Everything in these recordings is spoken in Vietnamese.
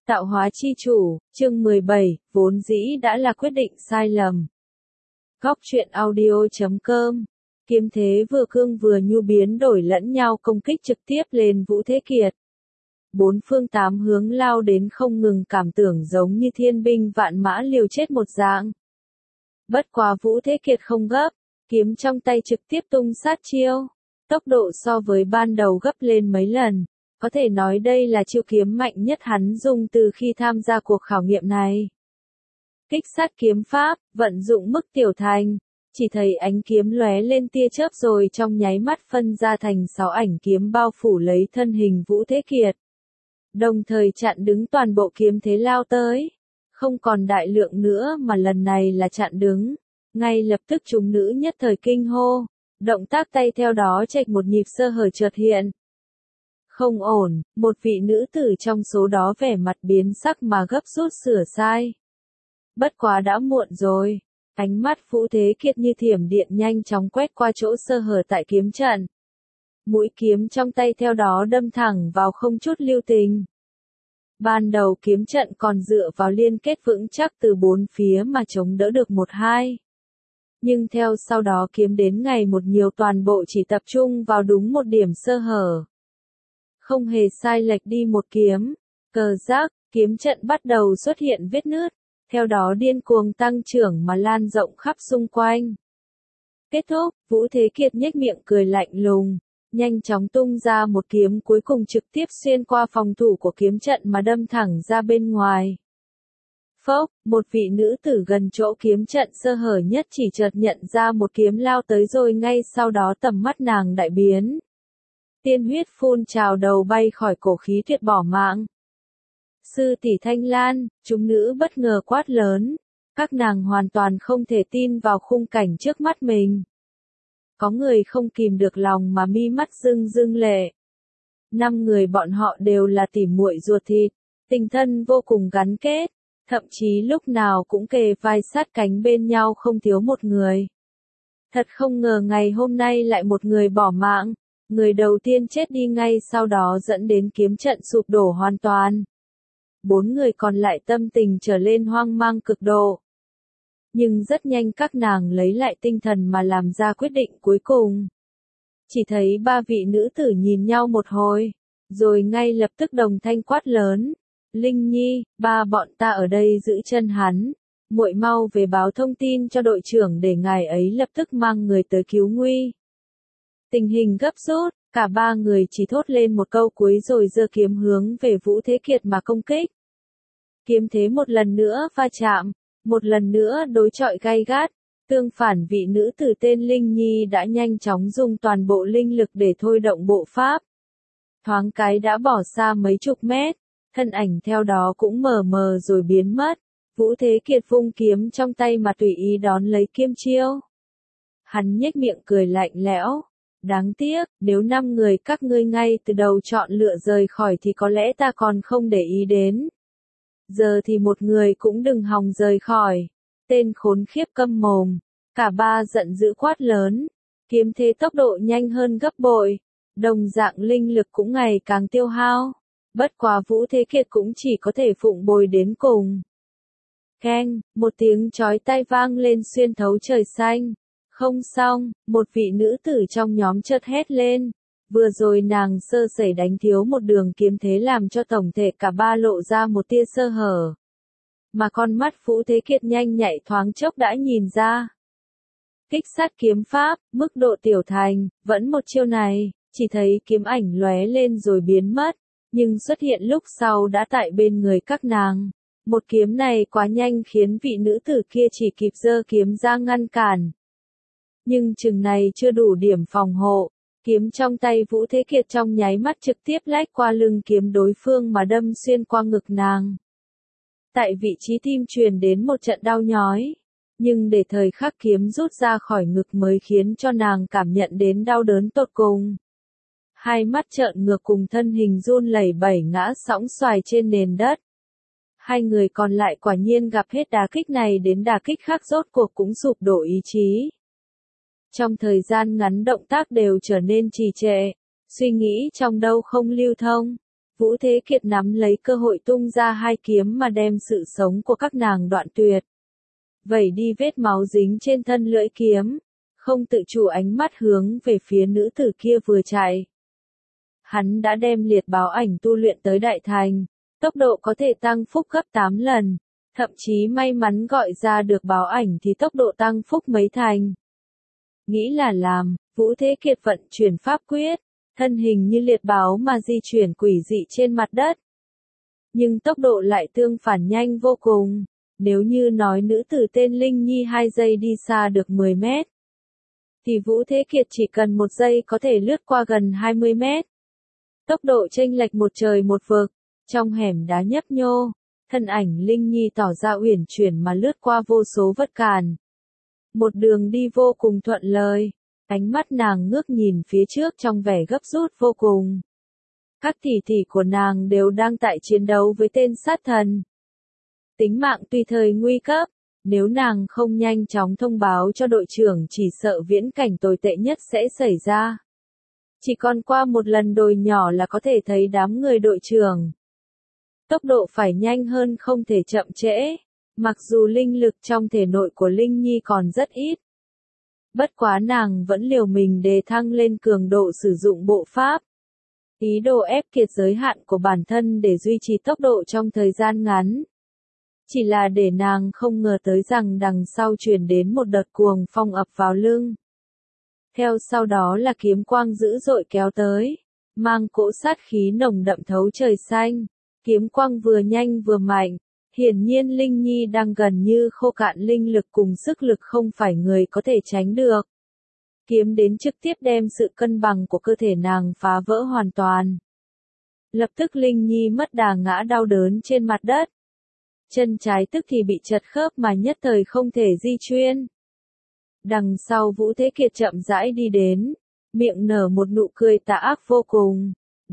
Tạo hóa chi chủ, chương 17, vốn dĩ đã là quyết định sai lầm. Góc truyện audio.com. Kiếm thế vừa cương vừa nhu biến đổi lẫn nhau công kích trực tiếp lên Vũ Thế Kiệt. Bốn phương tám hướng lao đến không ngừng, cảm tưởng giống như thiên binh vạn mã liều chết một dạng. Bất quá Vũ Thế Kiệt không gấp, kiếm trong tay trực tiếp tung sát chiêu. Tốc độ so với ban đầu gấp lên mấy lần. Có thể nói đây là chiêu kiếm mạnh nhất hắn dùng từ khi tham gia cuộc khảo nghiệm này. Kích sát kiếm pháp, vận dụng mức tiểu thành, chỉ thấy ánh kiếm lóe lên tia chớp rồi trong nháy mắt phân ra thành 6 ảnh kiếm bao phủ lấy thân hình Vũ Thế Kiệt. Đồng thời chặn đứng toàn bộ kiếm thế lao tới. Không còn đại lượng nữa mà lần này là chặn đứng. Ngay lập tức chúng nữ nhất thời kinh hô. Động tác tay theo đó chệch một nhịp sơ hở chợt hiện. Không ổn, một vị nữ tử trong số đó vẻ mặt biến sắc mà gấp rút sửa sai. Bất quá đã muộn rồi. Ánh mắt Vũ Thế Kiệt như thiểm điện nhanh chóng quét qua chỗ sơ hở tại kiếm trận. Mũi kiếm trong tay theo đó đâm thẳng vào không chút lưu tình. Ban đầu kiếm trận còn dựa vào liên kết vững chắc từ bốn phía mà chống đỡ được 1-2. Nhưng theo sau đó kiếm đến ngày một nhiều toàn bộ chỉ tập trung vào đúng một điểm sơ hở. Không hề sai lệch đi một kiếm, cờ giác, kiếm trận bắt đầu xuất hiện vết nứt, theo đó điên cuồng tăng trưởng mà lan rộng khắp xung quanh. Kết thúc, Vũ Thế Kiệt nhếch miệng cười lạnh lùng, nhanh chóng tung ra một kiếm cuối cùng trực tiếp xuyên qua phòng thủ của kiếm trận mà đâm thẳng ra bên ngoài. Phốc, một vị nữ tử gần chỗ kiếm trận sơ hở nhất chỉ chợt nhận ra một kiếm lao tới rồi ngay sau đó tầm mắt nàng đại biến. Tiên huyết phun trào đầu bay khỏi cổ khí tuyệt bỏ mạng. Sư tỷ Thanh Lan, chúng nữ bất ngờ quát lớn. Các nàng hoàn toàn không thể tin vào khung cảnh trước mắt mình. Có người không kìm được lòng mà mi mắt rưng rưng lệ. 5 người bọn họ đều là tỉ muội ruột thịt, tình thân vô cùng gắn kết, thậm chí lúc nào cũng kề vai sát cánh bên nhau không thiếu một người. Thật không ngờ ngày hôm nay lại một người bỏ mạng. Người đầu tiên chết đi ngay sau đó dẫn đến kiếm trận sụp đổ hoàn toàn. 4 người còn lại tâm tình trở lên hoang mang cực độ. Nhưng rất nhanh các nàng lấy lại tinh thần mà làm ra quyết định cuối cùng. Chỉ thấy 3 vị nữ tử nhìn nhau một hồi, rồi ngay lập tức đồng thanh quát lớn. Linh Nhi, ba bọn ta ở đây giữ chân hắn. Muội mau về báo thông tin cho đội trưởng để ngài ấy lập tức mang người tới cứu nguy. Tình hình gấp rút, cả 3 người chỉ thốt lên một câu cuối rồi giơ kiếm hướng về Vũ Thế Kiệt mà công kích. Kiếm thế một lần nữa va chạm, một lần nữa đối chọi gay gắt, tương phản vị nữ tử tên Linh Nhi đã nhanh chóng dùng toàn bộ linh lực để thôi động bộ pháp. Thoáng cái đã bỏ xa mấy chục mét, thân ảnh theo đó cũng mờ mờ rồi biến mất. Vũ Thế Kiệt vung kiếm trong tay mà tùy ý đón lấy kiếm chiêu. Hắn nhếch miệng cười lạnh lẽo. Đáng tiếc, nếu 5 người các ngươi ngay từ đầu chọn lựa rời khỏi thì có lẽ ta còn không để ý đến. Giờ thì một người cũng đừng hòng rời khỏi. Tên khốn khiếp câm mồm. Cả 3 giận dữ quát lớn. Kiếm thế tốc độ nhanh hơn gấp bội. Đồng dạng linh lực cũng ngày càng tiêu hao. Bất quá Vũ Thế Kiệt cũng chỉ có thể phụng bồi đến cùng. Keng, một tiếng chói tai vang lên xuyên thấu trời xanh. Không xong, một vị nữ tử trong nhóm chợt hét lên. Vừa rồi nàng sơ sẩy đánh thiếu một đường kiếm thế làm cho tổng thể cả 3 lộ ra một tia sơ hở. Mà con mắt Vũ Thế Kiệt nhanh nhạy thoáng chốc đã nhìn ra. Kích sát kiếm pháp, mức độ tiểu thành, vẫn một chiêu này, chỉ thấy kiếm ảnh lóe lên rồi biến mất, nhưng xuất hiện lúc sau đã tại bên người các nàng. Một kiếm này quá nhanh khiến vị nữ tử kia chỉ kịp giơ kiếm ra ngăn cản. Nhưng chừng này chưa đủ điểm phòng hộ, kiếm trong tay Vũ Thế Kiệt trong nháy mắt trực tiếp lách qua lưng kiếm đối phương mà đâm xuyên qua ngực nàng. Tại vị trí tim truyền đến một trận đau nhói, nhưng để thời khắc kiếm rút ra khỏi ngực mới khiến cho nàng cảm nhận đến đau đớn tột cùng. Hai mắt trợn ngược cùng thân hình run lẩy bẩy ngã sõng xoài trên nền đất. 2 người còn lại quả nhiên gặp hết đả kích này đến đả kích khác rốt cuộc cũng sụp đổ ý chí. Trong thời gian ngắn động tác đều trở nên trì trệ, suy nghĩ trong đầu không lưu thông. Vũ Thế Kiệt nắm lấy cơ hội tung ra hai kiếm mà đem sự sống của các nàng đoạn tuyệt. Vẩy đi vết máu dính trên thân lưỡi kiếm, không tự chủ ánh mắt hướng về phía nữ tử kia vừa chạy. Hắn đã đem liệt báo ảnh tu luyện tới đại thành, tốc độ có thể tăng phúc gấp 8 lần, thậm chí may mắn gọi ra được báo ảnh thì tốc độ tăng phúc mấy thành. Nghĩ là làm, Vũ Thế Kiệt vận chuyển pháp quyết, thân hình như liệt báo mà di chuyển quỷ dị trên mặt đất. Nhưng tốc độ lại tương phản nhanh vô cùng, nếu như nói nữ tử tên Linh Nhi 2 giây đi xa được 10 mét, thì Vũ Thế Kiệt chỉ cần 1 giây có thể lướt qua gần 20 mét. Tốc độ chênh lệch một trời một vực, trong hẻm đá nhấp nhô, thân ảnh Linh Nhi tỏ ra uyển chuyển mà lướt qua vô số vật cản. Một đường đi vô cùng thuận lợi, ánh mắt nàng ngước nhìn phía trước trong vẻ gấp rút vô cùng. Các tỷ tỷ của nàng đều đang tại chiến đấu với tên sát thần. Tính mạng tùy thời nguy cấp, nếu nàng không nhanh chóng thông báo cho đội trưởng chỉ sợ viễn cảnh tồi tệ nhất sẽ xảy ra. Chỉ còn qua một lần đồi nhỏ là có thể thấy đám người đội trưởng. Tốc độ phải nhanh hơn không thể chậm trễ, mặc dù linh lực trong thể nội của Linh Nhi còn rất ít. Bất quá nàng vẫn liều mình đề thăng lên cường độ sử dụng bộ pháp. Ý đồ ép kiệt giới hạn của bản thân để duy trì tốc độ trong thời gian ngắn. Chỉ là để nàng không ngờ tới rằng đằng sau truyền đến một đợt cuồng phong ập vào lưng. Theo sau đó là kiếm quang dữ dội kéo tới, mang cỗ sát khí nồng đậm thấu trời xanh. Kiếm quang vừa nhanh vừa mạnh, hiển nhiên Linh Nhi đang gần như khô cạn linh lực cùng sức lực không phải người có thể tránh được. Kiếm đến trực tiếp đem sự cân bằng của cơ thể nàng phá vỡ hoàn toàn. Lập tức Linh Nhi mất đà ngã đau đớn trên mặt đất. Chân trái tức thì bị chật khớp mà nhất thời không thể di chuyển. Đằng sau Vũ Thế Kiệt chậm rãi đi đến, miệng nở một nụ cười tà ác vô cùng.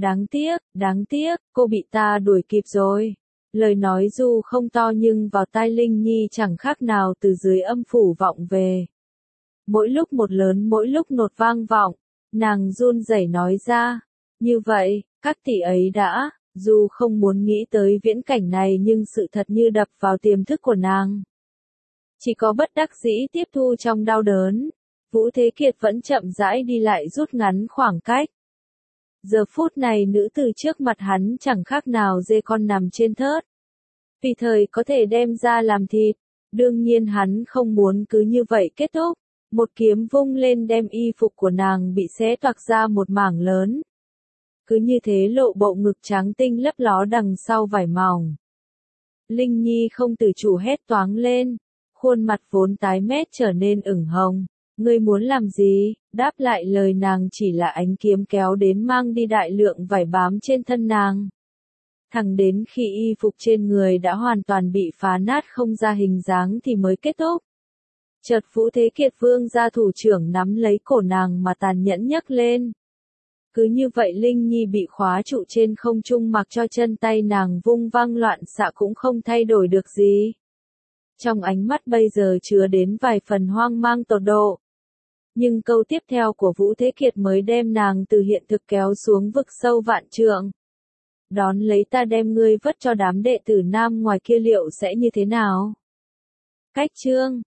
Đáng tiếc, cô bị ta đuổi kịp rồi. Lời nói dù không to nhưng vào tai Linh Nhi chẳng khác nào từ dưới âm phủ vọng về. Mỗi lúc một lớn mỗi lúc một vang vọng, nàng run rẩy nói ra. Như vậy, các tỷ ấy đã, dù không muốn nghĩ tới viễn cảnh này nhưng sự thật như đập vào tiềm thức của nàng. Chỉ có bất đắc dĩ tiếp thu trong đau đớn, Vũ Thế Kiệt vẫn chậm rãi đi lại rút ngắn khoảng cách. Giờ phút này nữ tử trước mặt hắn chẳng khác nào dê con nằm trên thớt. Vì thời có thể đem ra làm thịt, đương nhiên hắn không muốn cứ như vậy kết thúc. Một kiếm vung lên đem y phục của nàng bị xé toạc ra một mảng lớn. Cứ như thế lộ bộ ngực trắng tinh lấp ló đằng sau vải mỏng. Linh Nhi không tự chủ hét toáng lên, khuôn mặt vốn tái mét trở nên ửng hồng. Ngươi muốn làm gì? Đáp lại lời nàng chỉ là ánh kiếm kéo đến mang đi đại lượng vải bám trên thân nàng. Thẳng đến khi y phục trên người đã hoàn toàn bị phá nát không ra hình dáng thì mới kết thúc. Chợt Vũ Thế Kiệt vương gia thủ trưởng nắm lấy cổ nàng mà tàn nhẫn nhấc lên. Cứ như vậy Linh Nhi bị khóa trụ trên không trung mặc cho chân tay nàng vung văng loạn xạ cũng không thay đổi được gì. Trong ánh mắt bây giờ chứa đến vài phần hoang mang tột độ. Nhưng câu tiếp theo của Vũ Thế Kiệt mới đem nàng từ hiện thực kéo xuống vực sâu vạn trượng. Đón lấy ta đem ngươi vất cho đám đệ tử nam ngoài kia liệu sẽ như thế nào? Cách chương